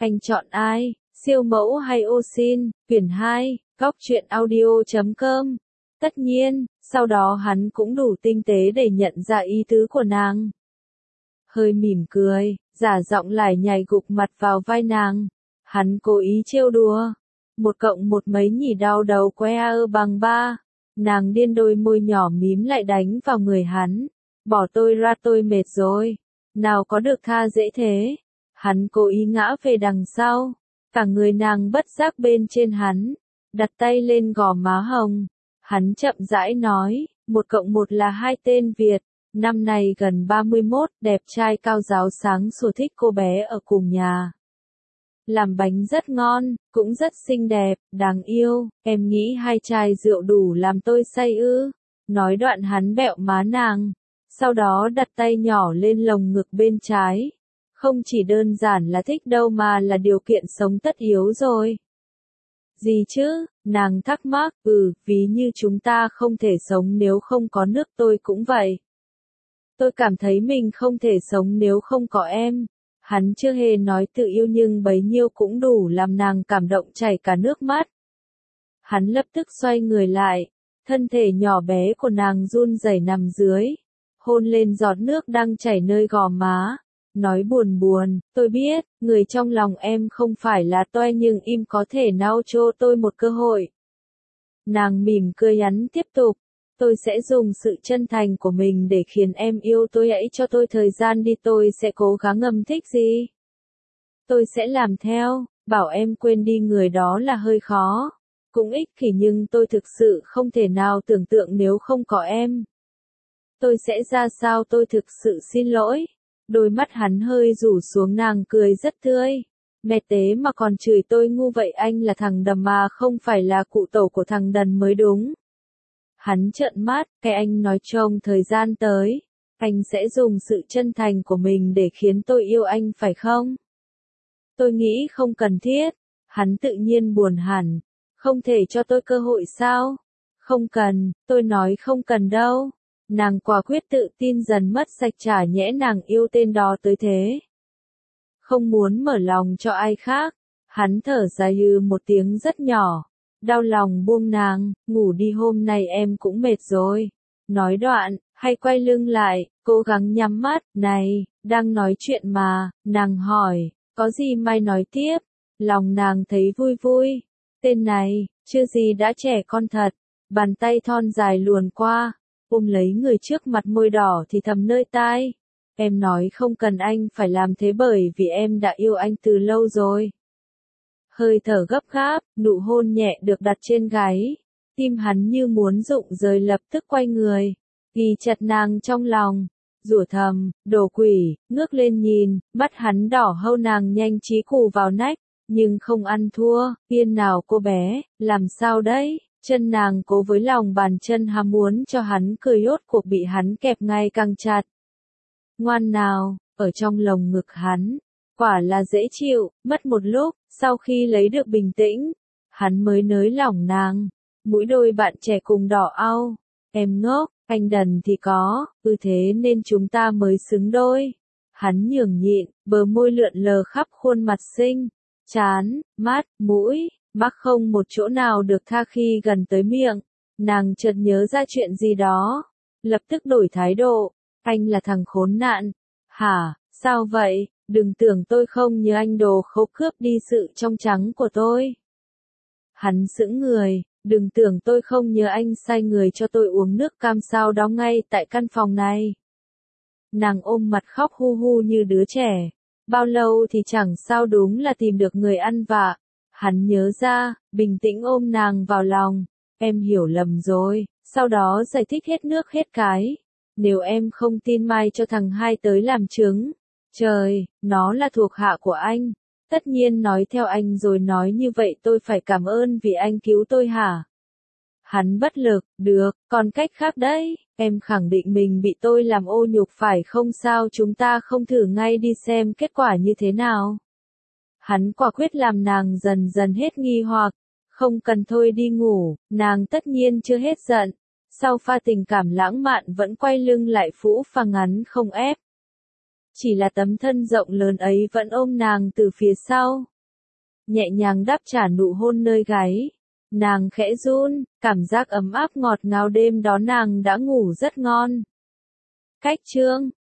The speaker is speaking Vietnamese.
Anh chọn ai, siêu mẫu hay ô sin? Quyển 2, góc truyện audio.com. Tất nhiên, sau đó hắn cũng đủ tinh tế để nhận ra ý tứ của nàng. Hơi mỉm cười, giả giọng lại nhảy gục mặt vào vai nàng. Hắn cố ý trêu đùa. 1 cộng 1 mấy nhỉ, đau đầu que bằng 3. Nàng điên đôi môi nhỏ mím lại đánh vào người hắn. Bỏ tôi ra, tôi mệt rồi. Nào có được tha dễ thế. Hắn cố ý ngã về đằng sau. Cả người nàng bất giác bên trên hắn. Đặt tay lên gò má hồng. Hắn chậm rãi nói, 1 cộng 1 là 2 tên Việt. Năm nay gần 31, đẹp trai cao ráo sáng sủa, thích cô bé ở cùng nhà. Làm bánh rất ngon, cũng rất xinh đẹp, đáng yêu, em nghĩ 2 chai rượu đủ làm tôi say ư. Nói đoạn hắn bẹo má nàng, sau đó đặt tay nhỏ lên lồng ngực bên trái. Không chỉ đơn giản là thích đâu mà là điều kiện sống tất yếu rồi. Gì chứ, nàng thắc mắc, ví như chúng ta không thể sống nếu không có nước, tôi cũng vậy. Tôi cảm thấy mình không thể sống nếu không có em. Hắn chưa hề nói tự yêu nhưng bấy nhiêu cũng đủ làm nàng cảm động chảy cả nước mắt. Hắn lập tức xoay người lại, thân thể nhỏ bé của nàng run rẩy nằm dưới, hôn lên giọt nước đang chảy nơi gò má, nói buồn buồn, tôi biết, người trong lòng em không phải là tôi nhưng im có thể nào cho tôi một cơ hội. Nàng mỉm cười hắn tiếp tục. Tôi sẽ dùng sự chân thành của mình để khiến em yêu tôi, hãy cho tôi thời gian đi, tôi sẽ cố gắng ngầm thích gì. Tôi sẽ làm theo, bảo em quên đi người đó là hơi khó. Cũng ích kỷ nhưng tôi thực sự không thể nào tưởng tượng nếu không có em. Tôi sẽ ra sao, tôi thực sự xin lỗi. Đôi mắt hắn hơi rủ xuống, nàng cười rất tươi. Mẹ tế mà còn chửi tôi ngu vậy, anh là thằng đầm mà không phải là cụ tổ của thằng đần mới đúng. Hắn trợn mắt, cái anh nói trong thời gian tới, anh sẽ dùng sự chân thành của mình để khiến tôi yêu anh phải không? Tôi nghĩ không cần thiết. Hắn tự nhiên buồn hẳn. Không thể cho tôi cơ hội sao? Không cần, tôi nói không cần đâu. Nàng quả quyết tự tin dần mất sạch, chả nhẽ nàng yêu tên đó tới thế. Không muốn mở lòng cho ai khác. Hắn thở dài một tiếng rất nhỏ. Đau lòng buông nàng, ngủ đi, hôm nay em cũng mệt rồi. Nói đoạn, hay quay lưng lại, cố gắng nhắm mắt, này, đang nói chuyện mà, nàng hỏi, có gì mai nói tiếp. Lòng nàng thấy vui vui. Tên này, chưa gì đã trẻ con thật. Bàn tay thon dài luồn qua, ôm lấy người trước mặt, môi đỏ thì thầm nơi tai. Em nói không cần anh phải làm thế bởi vì em đã yêu anh từ lâu rồi. Hơi thở gấp gáp, nụ hôn nhẹ được đặt trên gáy. Tim hắn như muốn rụng rời, lập tức quay người, ghi chặt nàng trong lòng, rủa thầm, đồ quỷ, ngước lên nhìn, mắt hắn đỏ hâu, nàng nhanh trí cù vào nách, nhưng không ăn thua, yên nào cô bé, làm sao đấy, chân nàng cố với lòng bàn chân ham muốn cho hắn cười, rốt cuộc bị hắn kẹp ngày càng chặt. Ngoan nào, ở trong lồng ngực hắn, quả là dễ chịu. Mất một lúc, sau khi lấy được bình tĩnh, hắn mới nới lỏng nàng. Mũi đôi bạn trẻ cùng đỏ au. Em ngốc, anh đần thì có, thế nên chúng ta mới xứng đôi. Hắn nhường nhịn, bờ môi lượn lờ khắp khuôn mặt xinh, trán, mắt, mũi, mắt không một chỗ nào được tha khi gần tới miệng. Nàng chợt nhớ ra chuyện gì đó, lập tức đổi thái độ. Anh là thằng khốn nạn. Hả, sao vậy? Đừng tưởng tôi không nhớ anh, đồ khố cướp đi sự trong trắng của tôi. Hắn sững người, đừng tưởng tôi không nhớ anh sai người cho tôi uống nước cam sao đó ngay tại căn phòng này. Nàng ôm mặt khóc hu hu như đứa trẻ. Bao lâu thì chẳng sao, đúng là tìm được người ăn vạ. Hắn nhớ ra, bình tĩnh ôm nàng vào lòng. Em hiểu lầm rồi, sau đó giải thích hết nước hết cái. Nếu em không tin mai cho thằng hai tới làm chứng. Trời, nó là thuộc hạ của anh. Tất nhiên nói theo anh rồi, nói như vậy tôi phải cảm ơn vì anh cứu tôi hả? Hắn bất lực, được, còn cách khác đấy, em khẳng định mình bị tôi làm ô nhục phải không, sao chúng ta không thử ngay đi xem kết quả như thế nào? Hắn quả quyết làm nàng dần dần hết nghi hoặc, không cần, thôi đi ngủ, nàng tất nhiên chưa hết giận. Sau pha tình cảm lãng mạn vẫn quay lưng lại phũ phàng, ngắn không ép. Chỉ là tấm thân rộng lớn ấy vẫn ôm nàng từ phía sau. nhẹ nhàng đáp trả nụ hôn nơi gáy. Nàng khẽ run, cảm giác ấm áp ngọt ngào đêm đó nàng đã ngủ rất ngon. Cách chương